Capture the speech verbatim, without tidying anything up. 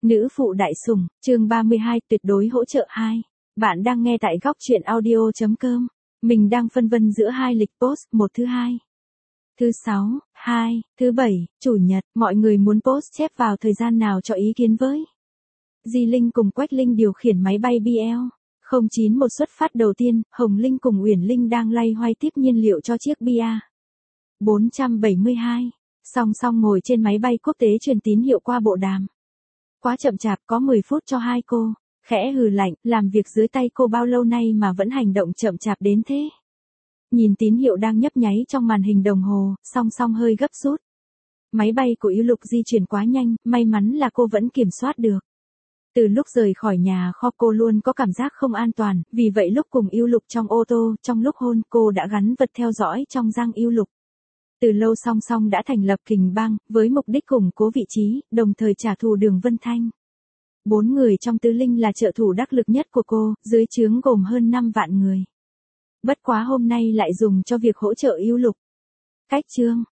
Nữ phụ đại sủng, chương ba mươi hai, tuyệt đối hỗ trợ hai. Bạn đang nghe tại góc truyện audio chấm com. Mình đang phân vân giữa hai lịch post, một thứ hai, thứ sáu, hai, thứ bảy, chủ nhật, mọi người muốn post chép vào thời gian nào cho ý kiến với. Di Linh cùng Quách Linh điều khiển máy bay B L không chín một xuất phát đầu tiên, Hồng Linh cùng Uyển Linh đang loay hoay tiếp nhiên liệu cho chiếc B A bốn trăm bảy mươi hai, song song ngồi trên máy bay quốc tế truyền tín hiệu qua bộ đàm. Quá chậm chạp, có mười phút cho hai cô, khẽ hừ lạnh, làm việc dưới tay cô bao lâu nay mà vẫn hành động chậm chạp đến thế. Nhìn tín hiệu đang nhấp nháy trong màn hình đồng hồ, song song hơi gấp rút. Máy bay của Yêu Lục di chuyển quá nhanh, may mắn là cô vẫn kiểm soát được. Từ lúc rời khỏi nhà kho cô luôn có cảm giác không an toàn, vì vậy lúc cùng Yêu Lục trong ô tô, trong lúc hôn cô đã gắn vật theo dõi trong răng Yêu Lục. Từ lâu song song đã thành lập kình bang, với mục đích củng cố vị trí, đồng thời trả thù Đường Vân Thanh. Bốn người trong tứ linh là trợ thủ đắc lực nhất của cô, dưới trướng gồm hơn năm vạn người. Bất quá hôm nay lại dùng cho việc hỗ trợ Yêu Lục. Cách chương,